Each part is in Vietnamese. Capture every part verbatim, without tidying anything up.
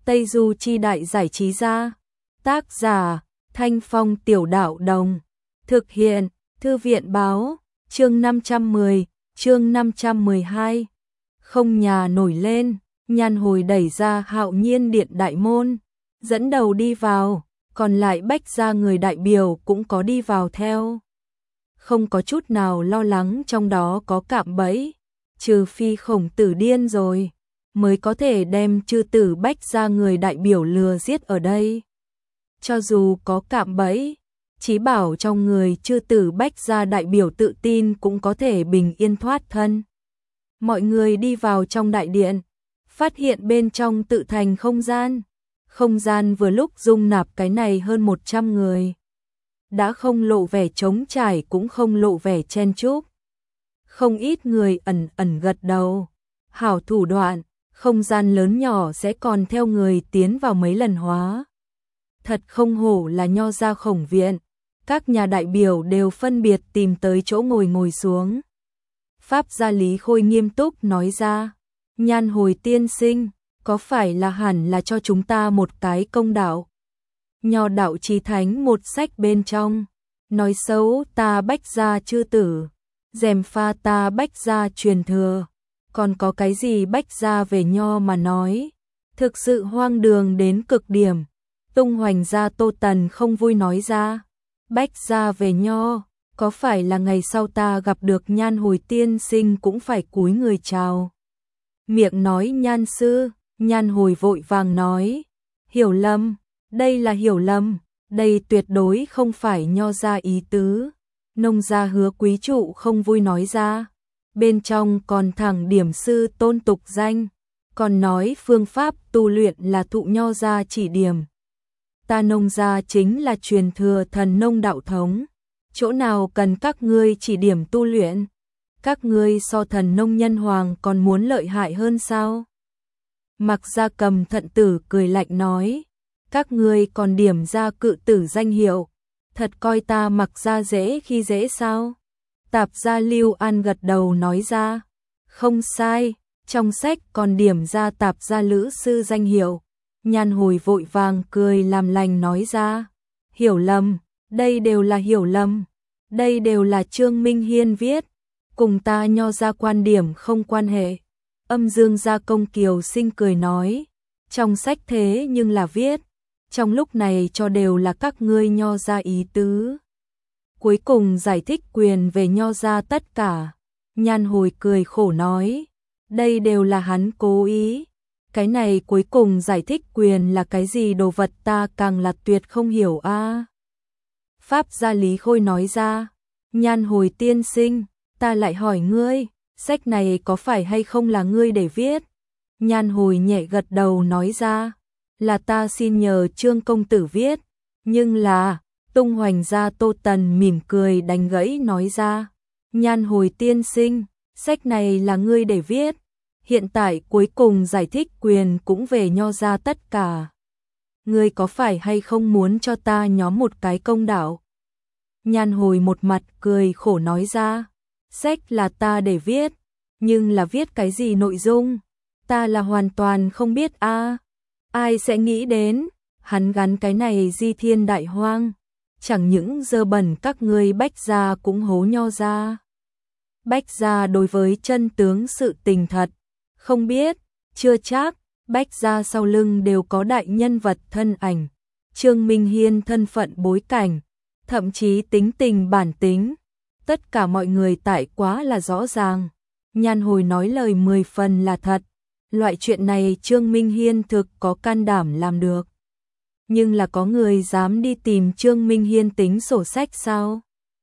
Tây Du Chi Đại Giải Trí Gia. Tác giả Thanh Phong Tiểu Đạo Đồng. Thực hiện Thư viện Báo. Chương năm trăm mười, chương năm trăm mười hai. Không nhà nổi lên, Nhan Hồi đẩy ra Hạo Nhiên Điện đại môn, dẫn đầu đi vào, còn lại Bách gia người đại biểu cũng có đi vào theo. Không có chút nào lo lắng trong đó có cạm bẫy, trừ phi Khổng Tử điên rồi, mới có thể đem chư tử Bách gia người đại biểu lừa giết ở đây. Cho dù có cạm bẫy, Chí Bảo trong người chư tử Bách gia đại biểu tự tin cũng có thể bình yên thoát thân. Mọi người đi vào trong đại điện, phát hiện bên trong tự thành không gian. Không gian vừa lúc dung nạp cái này hơn một trăm người. Đã không lộ vẻ trống trải cũng không lộ vẻ chen chúc. Không ít người ẩn ẩn gật đầu. Hảo thủ đoạn, không gian lớn nhỏ sẽ còn theo người tiến vào mấy lần hóa. Thật không hổ là Nho gia Khổng viện. Các nhà đại biểu đều phân biệt tìm tới chỗ ngồi ngồi xuống. Pháp gia Lý Khôi nghiêm túc nói ra, Nhan Hồi tiên sinh, có phải là hẳn là cho chúng ta một cái công đạo? Nho đạo chí thánh một sách bên trong, nói xấu ta Bách gia chư tử, gièm pha ta Bách gia truyền thừa, còn có cái gì Bách gia về Nho mà nói, thực sự hoang đường đến cực điểm. Tung Hoành gia Tô Tần không vui nói ra, Bách gia về Nho, có phải là ngày sau ta gặp được Nhan Hồi tiên sinh cũng phải cúi người chào? Miệng nói Nhan sư, Nhan Hồi vội vàng nói, hiểu lầm, đây là hiểu lầm, đây tuyệt đối không phải Nho gia ý tứ. Nông gia Hứa quý trụ không vui nói ra, bên trong còn thẳng điểm sư tôn tục danh, còn nói phương pháp tu luyện là thụ Nho gia chỉ điểm. Ta Nông gia chính là truyền thừa thần nông đạo thống, chỗ nào cần các ngươi chỉ điểm tu luyện? Các ngươi so thần nông nhân hoàng còn muốn lợi hại hơn sao? Mặc Gia Cầm thận tử cười lạnh nói, các ngươi còn điểm ra cự tử danh hiệu, thật coi ta Mặc Gia dễ khi dễ sao? Tạp gia Lưu An gật đầu nói ra, không sai, trong sách còn điểm ra tạp gia Lữ sư danh hiệu. Nhan Hồi vội vàng cười làm lành nói ra, hiểu lầm, đây đều là hiểu lầm, đây đều là Trương Minh Hiên viết, cùng ta Nho gia quan điểm không quan hệ. Âm Dương gia Công Kiều Sinh cười nói, trong sách thế nhưng là viết, trong lúc này cho đều là các ngươi Nho gia ý tứ. Cuối cùng giải thích quyền về Nho gia tất cả. Nhan Hồi cười khổ nói, đây đều là hắn cố ý. Cái này cuối cùng giải thích quyền là cái gì đồ vật ta càng là tuyệt không hiểu a. À. Pháp gia Lý Khôi nói ra, Nhan Hồi tiên sinh, ta lại hỏi ngươi, sách này có phải hay không là ngươi để viết? Nhan Hồi nhẹ gật đầu nói ra, là ta xin nhờ Trương công tử viết, nhưng là, Tung Hoành gia Tô Tần mỉm cười đánh gãy nói ra, Nhan Hồi tiên sinh, sách này là ngươi để viết, hiện tại cuối cùng giải thích quyền cũng về Nho gia tất cả. Ngươi có phải hay không muốn cho ta nhóm một cái công đạo? Nhan Hồi một mặt cười khổ nói ra, sách là ta để viết, nhưng là viết cái gì nội dung, ta là hoàn toàn không biết a. À. Ai sẽ nghĩ đến, hắn gắn cái này di thiên đại hoang, chẳng những dơ bẩn các ngươi Bách gia cũng hố Nho gia. Bách gia đối với chân tướng sự tình thật, không biết, chưa chắc, Bách gia sau lưng đều có đại nhân vật thân ảnh, Trương Minh Hiên thân phận bối cảnh, thậm chí tính tình bản tính, tất cả mọi người tại quá là rõ ràng. Nhan Hồi nói lời mười phần là thật, loại chuyện này Trương Minh Hiên thực có can đảm làm được. Nhưng là có người dám đi tìm Trương Minh Hiên tính sổ sách sao?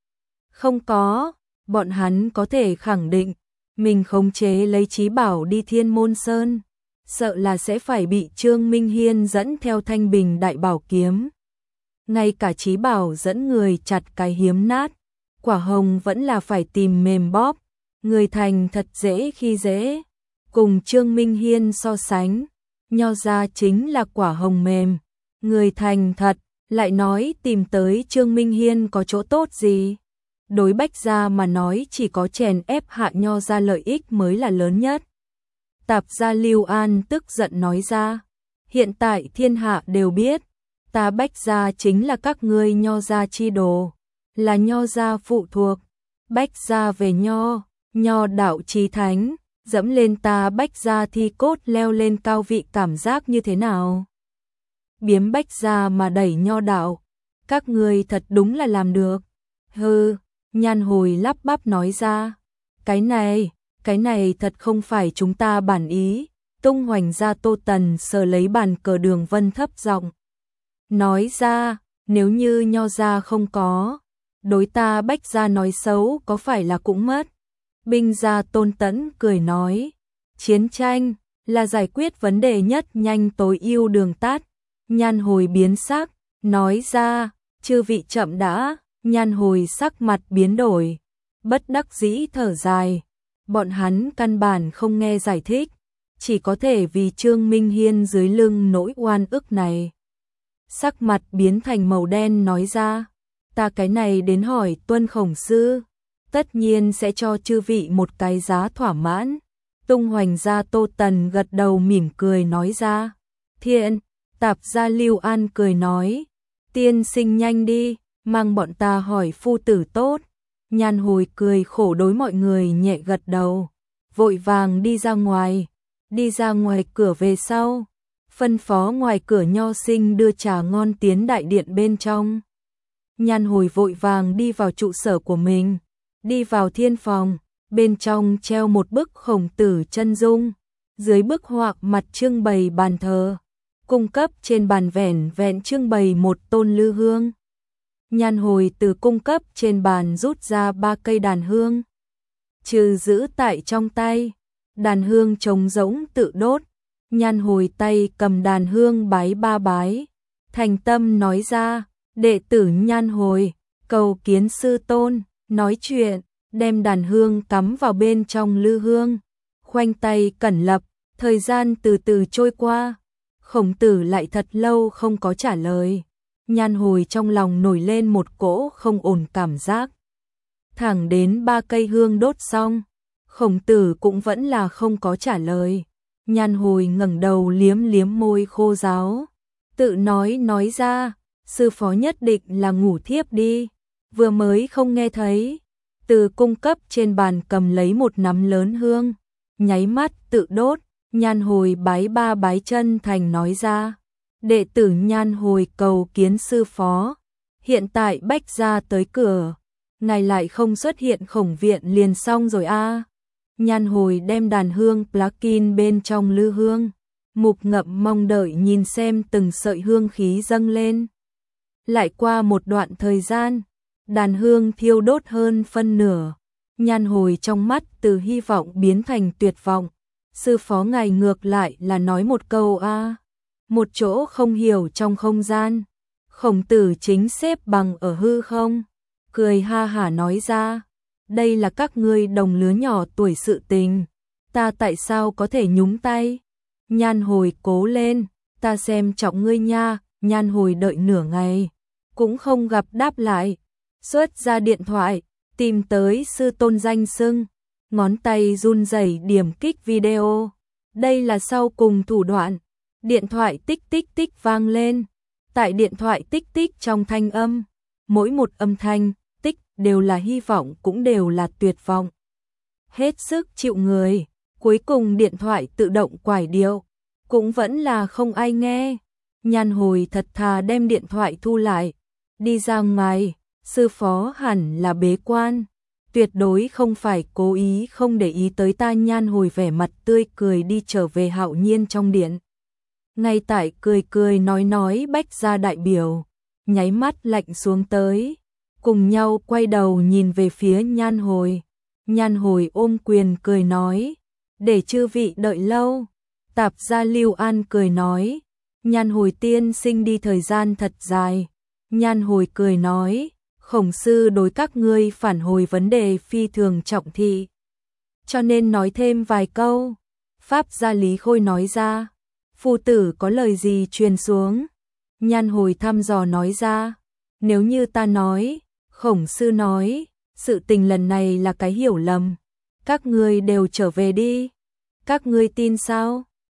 Không có, bọn hắn có thể khẳng định, mình khống chế lấy Chí Bảo đi Thiên Môn Sơn, sợ là sẽ phải bị Trương Minh Hiên dẫn theo thanh bình đại bảo kiếm. Ngay cả Chí Bảo dẫn người chặt cái hiếm nát, quả hồng vẫn là phải tìm mềm bóp, người thành thật dễ khi dễ. Cùng Trương Minh Hiên so sánh, Nho gia chính là quả hồng mềm, người thành thật, lại nói tìm tới Trương Minh Hiên có chỗ tốt gì? Đối Bách gia mà nói chỉ có chèn ép hạ Nho gia lợi ích mới là lớn nhất. Tạp gia Lưu An tức giận nói ra, hiện tại thiên hạ đều biết, ta Bách gia chính là các ngươi Nho gia chi đồ, là Nho gia phụ thuộc, Bách gia về Nho, Nho đạo chí thánh, dẫm lên ta Bách gia thi cốt leo lên cao vị cảm giác như thế nào? Biếm Bách gia mà đẩy Nho đạo, các ngươi thật đúng là làm được. Hừ, Nhan Hồi lắp bắp nói ra, cái này, cái này thật không phải chúng ta bản ý. Tung Hoành gia Tô Tần sờ lấy bàn cờ Đường Vân thấp giọng nói ra, nếu như Nho gia không có, đối ta Bách gia nói xấu có phải là cũng mất. Binh gia Tôn Tẫn cười nói, chiến tranh là giải quyết vấn đề nhất nhanh tối ưu đường tắt. Nhan Hồi biến sắc, nói ra, chư vị chậm đã. Nhan Hồi sắc mặt biến đổi, bất đắc dĩ thở dài, bọn hắn căn bản không nghe giải thích, chỉ có thể vì Trương Minh Hiên dưới lưng nỗi oan ức này. Sắc mặt biến thành màu đen nói ra, ta cái này đến hỏi Tuân Khổng sư, tất nhiên sẽ cho chư vị một cái giá thỏa mãn. Tung Hoành gia Tô Tần gật đầu mỉm cười nói ra, thiện. Tạp gia Lưu An cười nói, tiên sinh nhanh đi, mang bọn ta hỏi phu tử tốt. Nhan Hồi cười khổ đối mọi người nhẹ gật đầu, vội vàng đi ra ngoài, đi ra ngoài cửa về sau, phân phó ngoài cửa nho sinh đưa trà ngon tiến đại điện bên trong. Nhan Hồi vội vàng đi vào trụ sở của mình, đi vào thiên phòng, bên trong treo một bức Khổng Tử chân dung, dưới bức họa mặt trưng bày bàn thờ, cung cấp trên bàn vẻn vẹn trưng bày một tôn lư hương. Nhan Hồi từ cung cấp trên bàn rút ra ba cây đàn hương, trừ giữ tại trong tay, đàn hương trống rỗng tự đốt. Nhan Hồi tay cầm đàn hương bái ba bái, thành tâm nói ra, đệ tử Nhan Hồi, cầu kiến sư tôn. Nói chuyện, đem đàn hương cắm vào bên trong lư hương, khoanh tay cẩn lập, thời gian từ từ trôi qua. Khổng Tử lại thật lâu không có trả lời. Nhan Hồi trong lòng nổi lên một cỗ không ổn cảm giác. Thẳng đến ba cây hương đốt xong, Khổng Tử cũng vẫn là không có trả lời. Nhan Hồi ngẩng đầu liếm liếm môi khô ráo, tự nói nói ra, sư phó nhất định là ngủ thiếp đi, vừa mới không nghe thấy. Từ cung cấp trên bàn cầm lấy một nắm lớn hương, nháy mắt tự đốt. Nhan Hồi bái ba bái chân thành nói ra, đệ tử Nhan Hồi cầu kiến sư phó. Hiện tại Bách gia tới cửa, ngài lại không xuất hiện Khổng viện liền xong rồi a. À. Nhan Hồi đem đàn hương plakin bên trong lư hương, mục ngậm mong đợi nhìn xem từng sợi hương khí dâng lên. Lại qua một đoạn thời gian, đàn hương thiêu đốt hơn phân nửa. Nhan Hồi trong mắt từ hy vọng biến thành tuyệt vọng. Sư phó ngài ngược lại là nói một câu a. À. Một chỗ không hiểu trong không gian, Khổng Tử chính xếp bằng ở hư không, cười ha hả nói ra, đây là các ngươi đồng lứa nhỏ tuổi sự tình, ta tại sao có thể nhúng tay? Nhan Hồi cố lên, ta xem trọng ngươi nha. Nhan Hồi đợi nửa ngày, cũng không gặp đáp lại, xuất ra điện thoại, tìm tới sư tôn danh xưng, ngón tay run rẩy điểm kích video. Đây là sau cùng thủ đoạn. Điện thoại tích tích tích vang lên. Tại điện thoại tích tích trong thanh âm, mỗi một âm thanh tích đều là hy vọng cũng đều là tuyệt vọng. Hết sức chịu người, cuối cùng điện thoại tự động quải điệu, cũng vẫn là không ai nghe. Nhan Hồi thật thà đem điện thoại thu lại, đi ra ngoài. Sư phó hẳn là bế quan, tuyệt đối không phải cố ý không để ý tới ta. Nhan Hồi vẻ mặt tươi cười đi trở về Hạo Nhiên trong điện. Ngay tại cười cười nói nói Bách gia đại biểu, nháy mắt lạnh xuống tới, cùng nhau quay đầu nhìn về phía Nhan Hồi. Nhan Hồi ôm quyền cười nói, để chư vị đợi lâu. Tạp gia Lưu An cười nói, Nhan Hồi tiên sinh đi thời gian thật dài. Nhan Hồi cười nói, Khổng sư đối các ngươi phản hồi vấn đề phi thường trọng thị, cho nên nói thêm vài câu. Pháp gia Lý Khôi nói ra, phu tử có lời gì truyền xuống? Nhan Hồi thăm dò nói ra, nếu như ta nói, Khổng sư nói, sự tình lần này là cái hiểu lầm, các ngươi đều trở về đi. Các ngươi tin sao?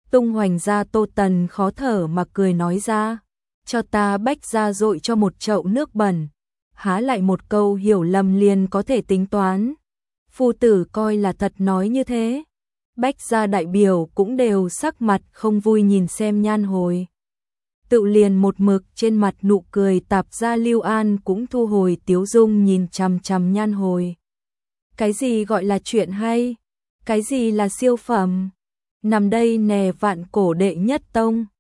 tung hoành ra. Tô Tần khó thở mà cười nói ra, cho ta Bách gia dội cho một chậu nước bẩn, há lại một câu hiểu lầm liền có thể tính toán. Phu tử coi là thật nói như thế. Bách gia đại biểu cũng đều sắc mặt không vui nhìn xem Nhan Hồi. Tự liền một mực trên mặt nụ cười tạp ra. Lưu An cũng thu hồi tiếu dung nhìn chằm chằm Nhan Hồi. Cái gì gọi là chuyện hay? Cái gì là siêu phẩm? Nằm đây nè vạn cổ đệ nhất tông.